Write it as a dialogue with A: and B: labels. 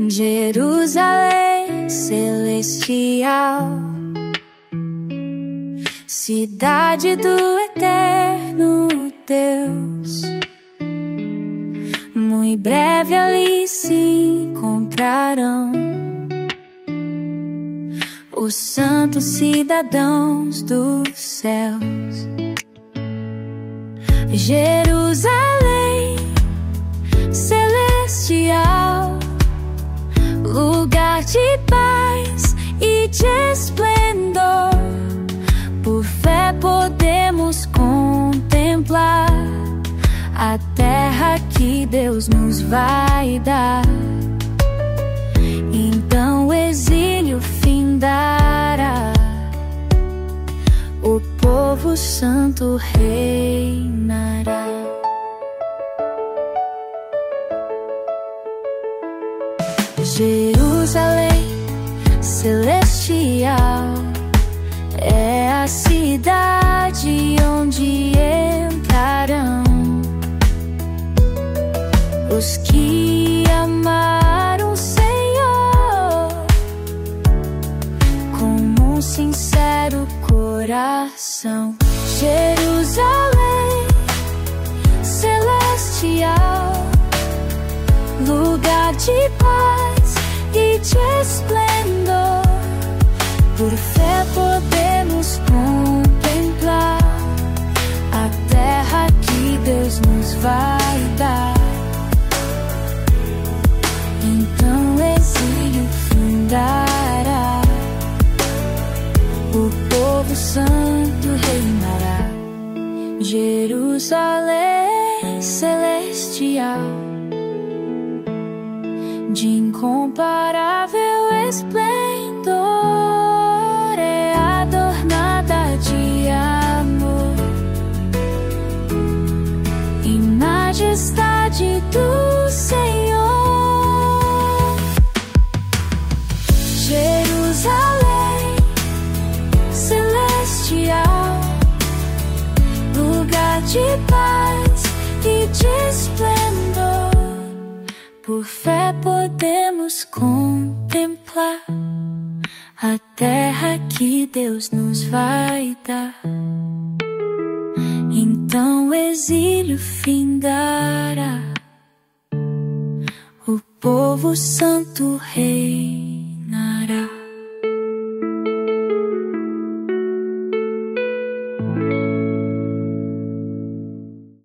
A: Jerusalém celestial, cidade do eterno Deus, muito breve ali se encontrarão os santos cidadãos dos céus. Jerusalém celestial, lugar de paz e de esplendor, por fé podemos contemplar a terra que Deus nos vai dar. Então o exílio findará, o povo santo reinará. Jerusalém celestial é a cidade onde entrarão os que amaram o Senhor com um sincero coração. Jerusalém celestial, lugar de paz e de esplendor, por fé podemos contemplar a terra que Deus nos vai dar. Então o exílio findará, o povo santo reinará. Jerusalém celestial, de incomparável esplendor, é adornada de amor e majestade do Senhor. Jerusalém celestial, lugar de paz e de esplendor, por fé podemos contemplar a terra que Deus nos vai dar. Então o exílio findará, o povo santo rei